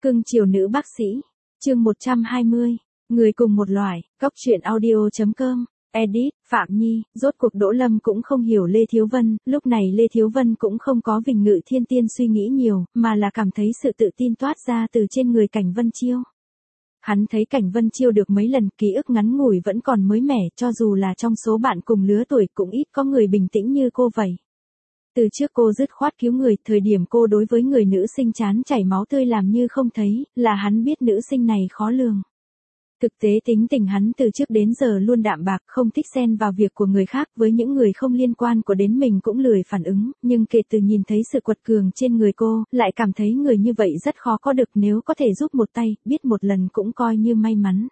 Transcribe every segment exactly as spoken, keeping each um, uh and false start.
Cưng chiều nữ bác sĩ. Chương một trăm hai mươi. Người cùng một loài. Cóc truyện audio chấm com. Edit, Phạm Nhi. Rốt cuộc Đỗ Lâm cũng không hiểu Lê Thiếu Vân, lúc này Lê Thiếu Vân cũng không có Vinh Ngự Thiên Tiên suy nghĩ nhiều, mà là cảm thấy sự tự tin toát ra từ trên người Cảnh Vân Chiêu. Hắn thấy Cảnh Vân Chiêu được mấy lần, ký ức ngắn ngủi vẫn còn mới mẻ, cho dù là trong số bạn cùng lứa tuổi cũng ít có người bình tĩnh như cô vậy. Từ trước cô dứt khoát cứu người, thời điểm cô đối với người nữ sinh chán chảy máu tươi làm như không thấy, là hắn biết nữ sinh này khó lường. Thực tế tính tình hắn từ trước đến giờ luôn đạm bạc, không thích xen vào việc của người khác, với những người không liên quan của đến mình cũng lười phản ứng, nhưng kể từ nhìn thấy sự quật cường trên người cô, lại cảm thấy người như vậy rất khó có được, nếu có thể giúp một tay, biết một lần cũng coi như may mắn.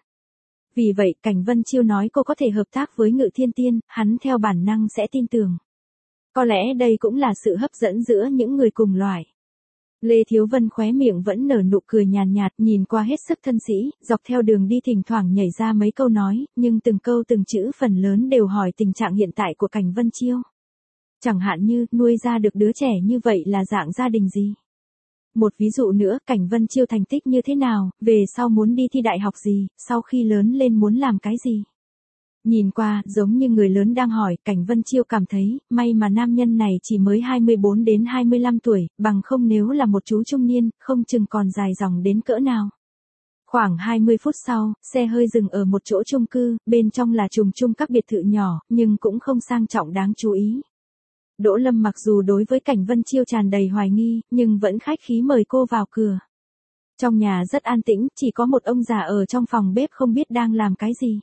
Vì vậy, Cảnh Vân Chiêu nói cô có thể hợp tác với Ngự Thiên Tiên, hắn theo bản năng sẽ tin tưởng. Có lẽ đây cũng là sự hấp dẫn giữa những người cùng loài. Lê Thiếu Vân khóe miệng vẫn nở nụ cười nhàn nhạt, nhìn qua hết sức thân sĩ, dọc theo đường đi thỉnh thoảng nhảy ra mấy câu nói, nhưng từng câu từng chữ phần lớn đều hỏi tình trạng hiện tại của Cảnh Vân Chiêu. Chẳng hạn như, nuôi ra được đứa trẻ như vậy là dạng gia đình gì? Một ví dụ nữa, Cảnh Vân Chiêu thành tích như thế nào, về sau muốn đi thi đại học gì, sau khi lớn lên muốn làm cái gì? Nhìn qua, giống như người lớn đang hỏi, Cảnh Vân Chiêu cảm thấy, may mà nam nhân này chỉ mới hai mươi bốn đến hai mươi lăm tuổi, bằng không nếu là một chú trung niên, không chừng còn dài dòng đến cỡ nào. Khoảng hai mươi phút sau, xe hơi dừng ở một chỗ chung cư, bên trong là trùng chung các biệt thự nhỏ, nhưng cũng không sang trọng đáng chú ý. Đỗ Lâm mặc dù đối với Cảnh Vân Chiêu tràn đầy hoài nghi, nhưng vẫn khách khí mời cô vào cửa. Trong nhà rất an tĩnh, chỉ có một ông già ở trong phòng bếp không biết đang làm cái gì.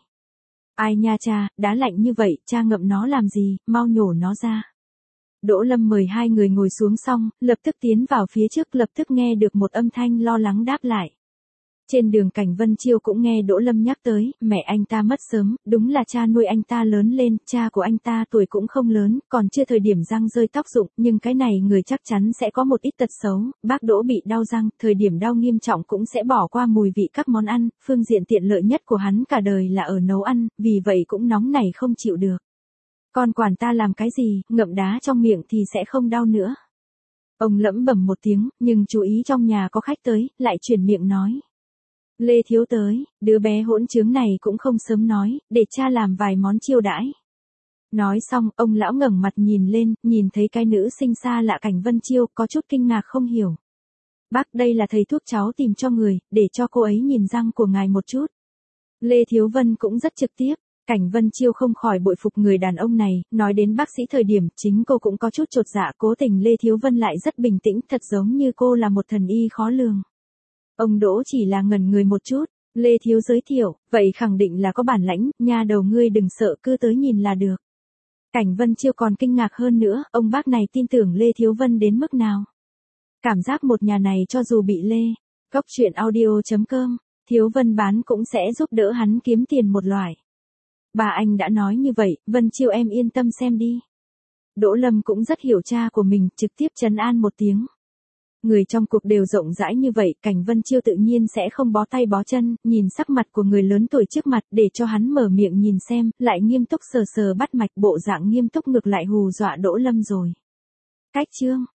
Ai nha cha, đá lạnh như vậy, cha ngậm nó làm gì, mau nhổ nó ra. Đỗ Lâm mời hai người ngồi xuống xong, lập tức tiến vào phía trước, lập tức nghe được một âm thanh lo lắng đáp lại. Trên đường Cảnh Vân Chiêu cũng nghe Đỗ Lâm nhắc tới, mẹ anh ta mất sớm, đúng là cha nuôi anh ta lớn lên, cha của anh ta tuổi cũng không lớn, còn chưa thời điểm răng rơi tóc rụng, nhưng cái này người chắc chắn sẽ có một ít tật xấu, bác Đỗ bị đau răng, thời điểm đau nghiêm trọng cũng sẽ bỏ qua mùi vị các món ăn, phương diện tiện lợi nhất của hắn cả đời là ở nấu ăn, vì vậy cũng nóng nảy không chịu được. Con quản ta làm cái gì, ngậm đá trong miệng thì sẽ không đau nữa. Ông lẩm bẩm một tiếng, nhưng chú ý trong nhà có khách tới, lại chuyển miệng nói. Lê Thiếu tới, đứa bé hỗn trướng này cũng không sớm nói, để cha làm vài món chiêu đãi. Nói xong, ông lão ngẩng mặt nhìn lên, nhìn thấy cái nữ sinh xa lạ Cảnh Vân Chiêu, có chút kinh ngạc không hiểu. Bác, đây là thầy thuốc cháu tìm cho người, để cho cô ấy nhìn răng của ngài một chút. Lê Thiếu Vân cũng rất trực tiếp. Cảnh Vân Chiêu không khỏi bội phục người đàn ông này, nói đến bác sĩ thời điểm, chính cô cũng có chút chột dạ, cố tình Lê Thiếu Vân lại rất bình tĩnh, thật giống như cô là một thần y khó lường. Ông Đỗ chỉ là ngẩn người một chút, Lê Thiếu giới thiệu, vậy khẳng định là có bản lãnh, nha đầu ngươi đừng sợ, cứ tới nhìn là được. Cảnh Vân Chiêu còn kinh ngạc hơn nữa, ông bác này tin tưởng Lê Thiếu Vân đến mức nào. Cảm giác một nhà này cho dù bị Lê, Cóc truyện audio chấm com, Thiếu Vân bán cũng sẽ giúp đỡ hắn kiếm tiền một loại. Bà anh đã nói như vậy, Vân Chiêu em yên tâm xem đi. Đỗ Lâm cũng rất hiểu cha của mình, trực tiếp trấn an một tiếng. Người trong cuộc đều rộng rãi như vậy, Cảnh Vân Chiêu tự nhiên sẽ không bó tay bó chân, nhìn sắc mặt của người lớn tuổi trước mặt để cho hắn mở miệng nhìn xem, lại nghiêm túc sờ sờ bắt mạch, bộ dạng nghiêm túc ngược lại hù dọa Đỗ Lâm rồi. Cách chương.